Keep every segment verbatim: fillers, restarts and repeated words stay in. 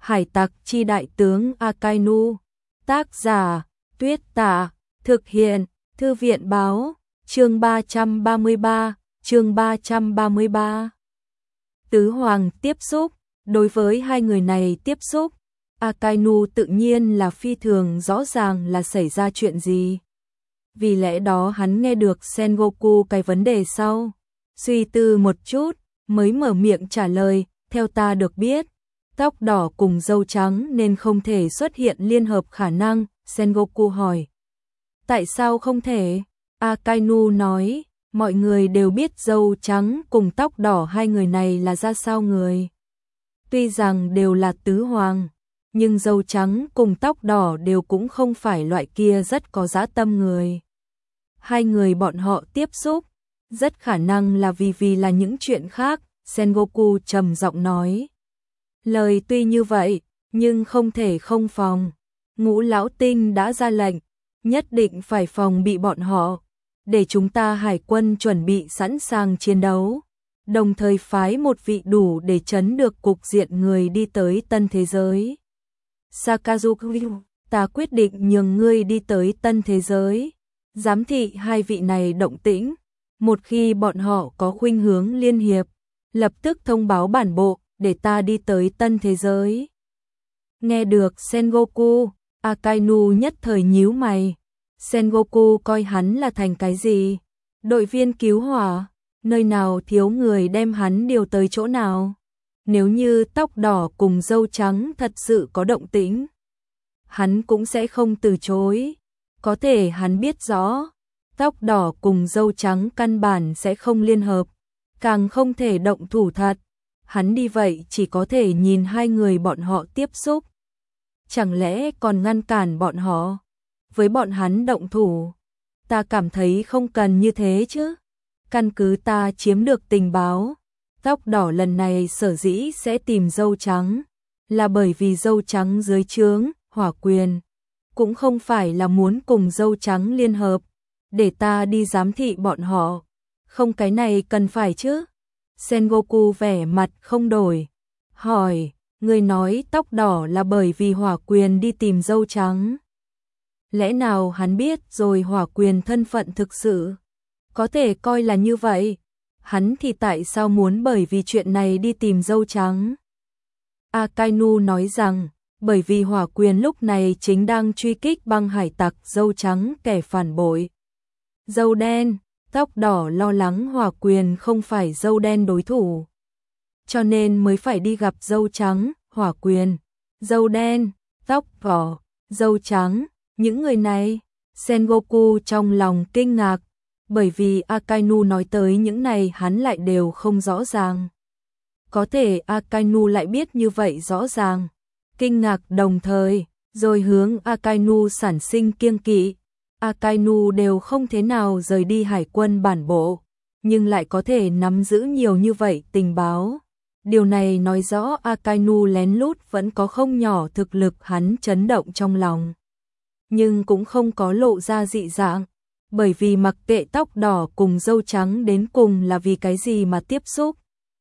Hải tặc chi đại tướng Akainu. Tác giả Tuyết Tả. Thực hiện Thư viện báo. Chương ba trăm ba mươi ba. Chương ba trăm ba mươi ba. Tứ Hoàng tiếp xúc. Đối với hai người này tiếp xúc, Akainu tự nhiên là phi thường rõ ràng là xảy ra chuyện gì. Vì lẽ đó hắn nghe được Sengoku cái vấn đề sau, suy tư một chút, mới mở miệng trả lời, theo ta được biết, tóc đỏ cùng râu trắng nên không thể xuất hiện liên hợp khả năng. Sengoku hỏi, tại sao không thể? Akainu nói, mọi người đều biết râu trắng cùng tóc đỏ hai người này là ra sao người. Tuy rằng đều là tứ hoàng, nhưng râu trắng cùng tóc đỏ đều cũng không phải loại kia rất có dã tâm người. Hai người bọn họ tiếp xúc, rất khả năng là vì vì là những chuyện khác. Sengoku trầm giọng nói. Lời tuy như vậy, nhưng không thể không phòng. Ngũ lão tinh đã ra lệnh, nhất định phải phòng bị bọn họ, để chúng ta hải quân chuẩn bị sẵn sàng chiến đấu, đồng thời phái một vị đủ để chấn được cục diện người đi tới tân thế giới. Sakazuki, ta quyết định nhường ngươi đi tới tân thế giới, giám thị hai vị này động tĩnh, một khi bọn họ có khuynh hướng liên hiệp, lập tức thông báo bản bộ, để ta đi tới tân thế giới. Nghe được Sengoku, Akainu nhất thời nhíu mày. Sengoku coi hắn là thành cái gì? Đội viên cứu hỏa, nơi nào thiếu người đem hắn điều tới chỗ nào? Nếu như tóc đỏ cùng râu trắng thật sự có động tĩnh, hắn cũng sẽ không từ chối. Có thể hắn biết rõ, tóc đỏ cùng râu trắng căn bản sẽ không liên hợp, càng không thể động thủ thật. Hắn đi vậy chỉ có thể nhìn hai người bọn họ tiếp xúc. Chẳng lẽ còn ngăn cản bọn họ? Với bọn hắn động thủ, ta cảm thấy không cần như thế chứ. Căn cứ ta chiếm được tình báo, tóc đỏ lần này sở dĩ sẽ tìm râu trắng, là bởi vì râu trắng dưới trướng Hỏa Quyền, cũng không phải là muốn cùng râu trắng liên hợp, để ta đi giám thị bọn họ. Không, cái này cần phải chứ. Sengoku vẻ mặt không đổi, hỏi, người nói tóc đỏ là bởi vì Hỏa Quyền đi tìm râu trắng. Lẽ nào hắn biết rồi Hỏa Quyền thân phận thực sự? Có thể coi là như vậy. Hắn thì tại sao muốn bởi vì chuyện này đi tìm râu trắng? Akainu nói rằng, bởi vì Hỏa Quyền lúc này chính đang truy kích băng hải tặc râu trắng kẻ phản bội. Râu đen, tóc đỏ lo lắng Hỏa Quyền không phải râu đen đối thủ, cho nên mới phải đi gặp râu trắng. Hỏa Quyền, râu đen, tóc đỏ, râu trắng, những người này. Sengoku trong lòng kinh ngạc, bởi vì Akainu nói tới những này hắn lại đều không rõ ràng. Có thể Akainu lại biết như vậy rõ ràng. Kinh ngạc đồng thời, rồi hướng Akainu sản sinh kiêng kỵ. Akainu đều không thế nào rời đi hải quân bản bộ, nhưng lại có thể nắm giữ nhiều như vậy tình báo. Điều này nói rõ Akainu lén lút vẫn có không nhỏ thực lực. Hắn chấn động trong lòng, nhưng cũng không có lộ ra dị dạng, bởi vì mặc kệ tóc đỏ cùng râu trắng đến cùng là vì cái gì mà tiếp xúc,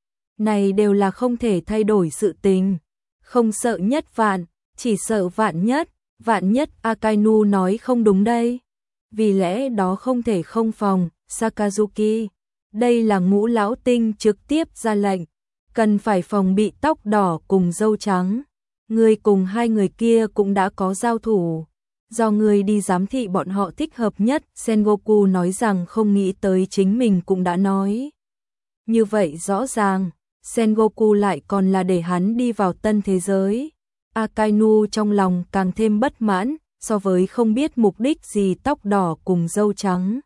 này đều là không thể thay đổi sự tình. Không sợ nhất vạn, chỉ sợ vạn nhất. Vạn nhất Akainu nói không đúng đây, vì lẽ đó không thể không phòng. Sakazuki, đây là Ngũ lão tinh trực tiếp ra lệnh, cần phải phòng bị tóc đỏ cùng râu trắng. Người cùng hai người kia cũng đã có giao thủ, do người đi giám thị bọn họ thích hợp nhất. Sengoku nói rằng không nghĩ tới chính mình cũng đã nói như vậy rõ ràng. Sengoku lại còn là để hắn đi vào tân thế giới. Akainu trong lòng càng thêm bất mãn, so với không biết mục đích gì tóc đỏ cùng râu trắng.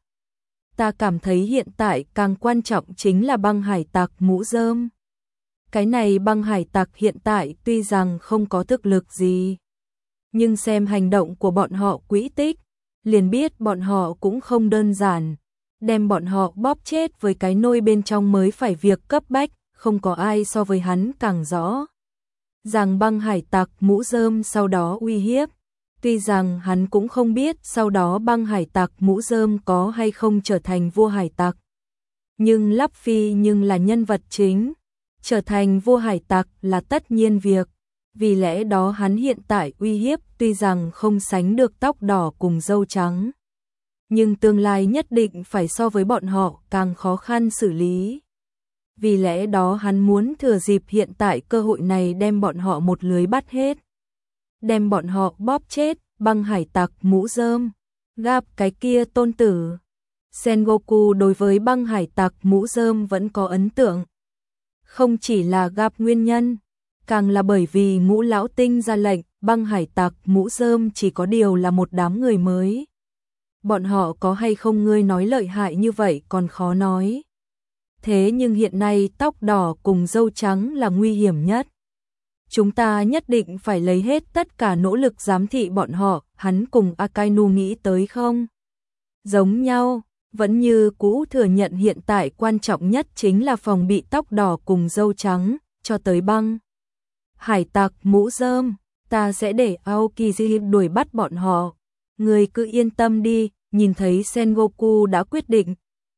Ta cảm thấy hiện tại càng quan trọng chính là băng hải tặc mũ rơm. Cái này băng hải tặc hiện tại tuy rằng không có thực lực gì, nhưng xem hành động của bọn họ quỹ tích, liền biết bọn họ cũng không đơn giản. Đem bọn họ bóp chết với cái nôi bên trong mới phải việc cấp bách. Không có ai so với hắn càng rõ rằng băng hải tặc mũ rơm sau đó uy hiếp. Tuy rằng hắn cũng không biết sau đó băng hải tặc mũ rơm có hay không trở thành vua hải tặc, nhưng Luffy nhưng là nhân vật chính, trở thành vua hải tặc là tất nhiên việc. Vì lẽ đó hắn hiện tại uy hiếp tuy rằng không sánh được tóc đỏ cùng dâu trắng, nhưng tương lai nhất định phải so với bọn họ càng khó khăn xử lý. Vì lẽ đó hắn muốn thừa dịp hiện tại cơ hội này đem bọn họ một lưới bắt hết. Đem bọn họ bóp chết, băng hải tặc mũ rơm. Gap cái kia tôn tử. Sengoku đối với băng hải tặc mũ rơm vẫn có ấn tượng. Không chỉ là Gap nguyên nhân, càng là bởi vì Ngũ lão tinh ra lệnh, băng hải tặc mũ rơm chỉ có điều là một đám người mới. Bọn họ có hay không ngươi nói lợi hại như vậy còn khó nói. Thế nhưng hiện nay tóc đỏ cùng dâu trắng là nguy hiểm nhất. Chúng ta nhất định phải lấy hết tất cả nỗ lực giám thị bọn họ, hắn cùng Akainu nghĩ tới không? Giống nhau, vẫn như cũ thừa nhận hiện tại quan trọng nhất chính là phòng bị tóc đỏ cùng dâu trắng, cho tới băng. Hải tặc mũ rơm, ta sẽ để Aokiji đuổi bắt bọn họ. Người cứ yên tâm đi, nhìn thấy Sengoku đã quyết định.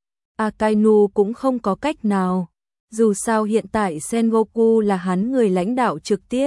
Akainu cũng không có cách nào. Dù sao hiện tại Sengoku là hắn người lãnh đạo trực tiếp.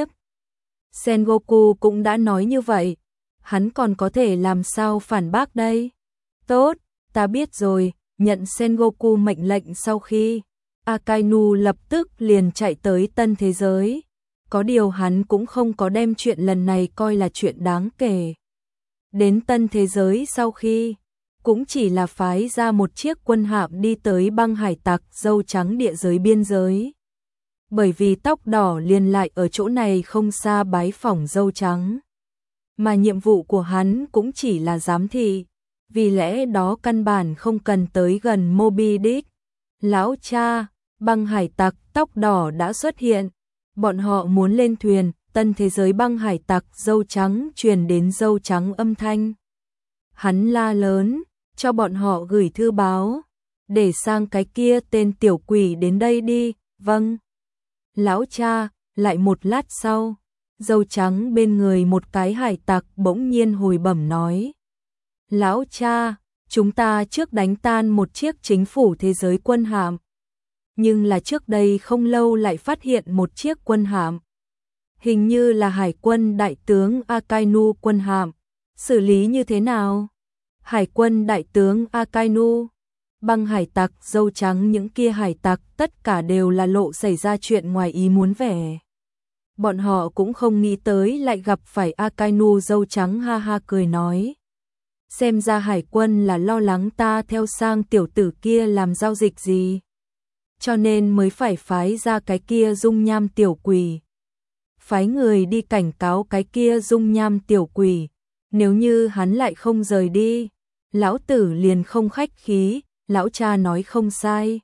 Sengoku cũng đã nói như vậy. Hắn còn có thể làm sao phản bác đây? Tốt, ta biết rồi, nhận Sengoku mệnh lệnh sau khi. Akainu lập tức liền chạy tới tân thế giới. Có điều hắn cũng không có đem chuyện lần này coi là chuyện đáng kể. Đến tân thế giới sau khi, cũng chỉ là phái ra một chiếc quân hạm đi tới băng hải tặc dâu trắng địa giới biên giới. Bởi vì tóc đỏ liền lại ở chỗ này không xa bái phỏng dâu trắng. Mà nhiệm vụ của hắn cũng chỉ là giám thị, vì lẽ đó căn bản không cần tới gần Moby Dick. Lão cha, băng hải tặc tóc đỏ đã xuất hiện, bọn họ muốn lên thuyền, tân thế giới băng hải tặc dâu trắng truyền đến dâu trắng âm thanh. Hắn la lớn, cho bọn họ gửi thư báo, để sang cái kia tên tiểu quỷ đến đây đi, vâng. Lão cha, lại một lát sau, dâu trắng bên người một cái hải tặc bỗng nhiên hồi bẩm nói. Lão cha, chúng ta trước đánh tan một chiếc chính phủ thế giới quân hạm. Nhưng là trước đây không lâu lại phát hiện một chiếc quân hạm. Hình như là hải quân đại tướng Akainu quân hạm. Xử lý như thế nào? Hải quân đại tướng Akainu. Băng hải tặc dâu trắng những kia hải tặc tất cả đều là lộ xảy ra chuyện ngoài ý muốn vẻ. Bọn họ cũng không nghĩ tới lại gặp phải Akainu dâu trắng ha ha cười nói. Xem ra hải quân là lo lắng ta theo sang tiểu tử kia làm giao dịch gì. Cho nên mới phải phái ra cái kia dung nham tiểu quỷ. Phái người đi cảnh cáo cái kia dung nham tiểu quỷ. Nếu như hắn lại không rời đi, lão tử liền không khách khí, lão cha nói không sai.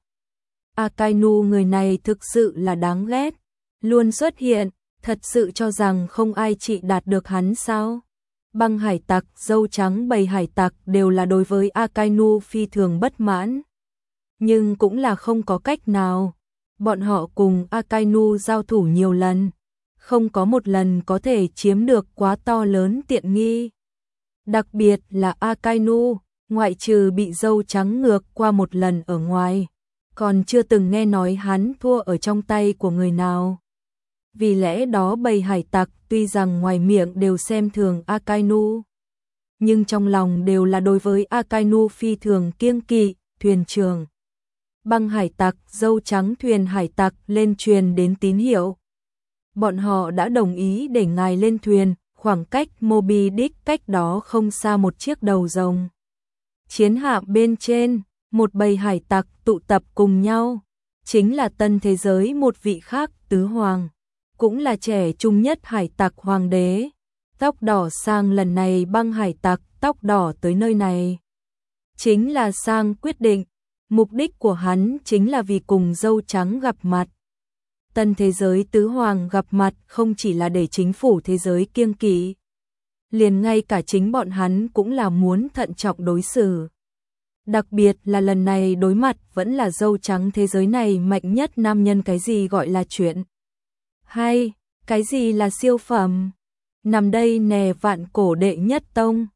Akainu người này thực sự là đáng ghét, luôn xuất hiện, thật sự cho rằng không ai trị đạt được hắn sao? Băng hải tặc, dâu trắng bầy hải tặc đều là đối với Akainu phi thường bất mãn. Nhưng cũng là không có cách nào. Bọn họ cùng Akainu giao thủ nhiều lần, không có một lần có thể chiếm được quá to lớn tiện nghi. Đặc biệt là Akainu, ngoại trừ bị dâu trắng ngược qua một lần ở ngoài, còn chưa từng nghe nói hắn thua ở trong tay của người nào. Vì lẽ đó bầy hải tặc tuy rằng ngoài miệng đều xem thường Akainu, nhưng trong lòng đều là đối với Akainu phi thường kiêng kỵ. Thuyền trưởng băng hải tặc dâu trắng thuyền hải tặc lên truyền đến tín hiệu. Bọn họ đã đồng ý để ngài lên thuyền, khoảng cách Moby Dick cách đó không xa một chiếc đầu rồng. Chiến hạm bên trên, một bầy hải tặc tụ tập cùng nhau, chính là tân thế giới một vị khác tứ hoàng, cũng là trẻ trung nhất hải tặc hoàng đế. Tóc đỏ sang lần này băng hải tặc tóc đỏ tới nơi này. Chính là sang quyết định, mục đích của hắn chính là vì cùng dâu trắng gặp mặt. Tân thế giới tứ hoàng gặp mặt không chỉ là để chính phủ thế giới kiêng kỵ, liền ngay cả chính bọn hắn cũng là muốn thận trọng đối xử. Đặc biệt là lần này đối mặt vẫn là dâu trắng thế giới này mạnh nhất nam nhân. Cái gì gọi là chuyện hay, cái gì là siêu phẩm. Nằm đây nè vạn cổ đệ nhất tông,